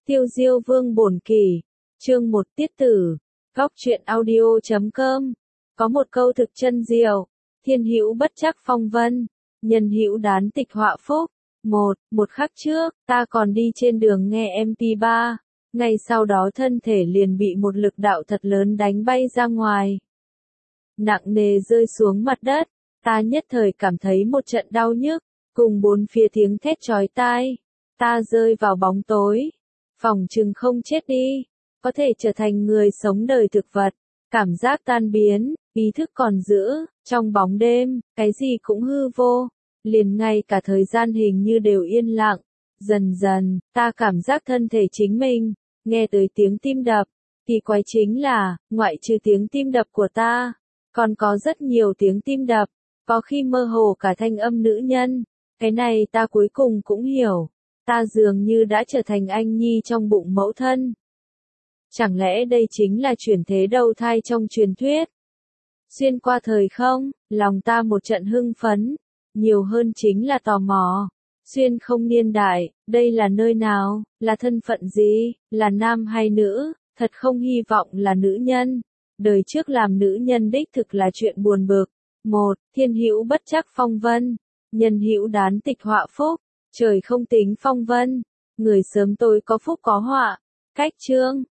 Tiêu Diêu Vương bổn kỷ, chương 1 tiết tử, góc truyện audio.com. Có một câu thực chân diệu, thiên hữu bất trắc phong vân, nhân hữu đán tịch họa phúc. Một khắc trước, ta còn đi trên đường nghe MP3, ngay sau đó thân thể liền bị một lực đạo thật lớn đánh bay ra ngoài. Nặng nề rơi xuống mặt đất, ta nhất thời cảm thấy một trận đau nhức, cùng bốn phía tiếng thét chói tai. Ta rơi vào bóng tối, phỏng chừng không chết đi, có thể trở thành người sống đời thực vật, cảm giác tan biến, ý thức còn giữ, trong bóng đêm, cái gì cũng hư vô, liền ngay cả thời gian hình như đều yên lặng. Dần dần, ta cảm giác thân thể chính mình, nghe tới tiếng tim đập, kỳ quái chính là, ngoại trừ tiếng tim đập của ta, còn có rất nhiều tiếng tim đập, có khi mơ hồ cả thanh âm nữ nhân. Cái này ta cuối cùng cũng hiểu, ta dường như đã trở thành anh nhi trong bụng mẫu thân. Chẳng lẽ đây chính là chuyển thế đầu thai trong truyền thuyết? Xuyên qua thời không, lòng ta một trận hưng phấn, nhiều hơn chính là tò mò. Xuyên không niên đại, đây là nơi nào, là thân phận gì, là nam hay nữ, thật không hy vọng là nữ nhân. Đời trước làm nữ nhân đích thực là chuyện buồn bực. Thiên hữu bất trắc phong vân, nhân hữu đán tịch họa phúc. Trời không tính phong vân, người sớm tối có phúc có họa. Cách chương,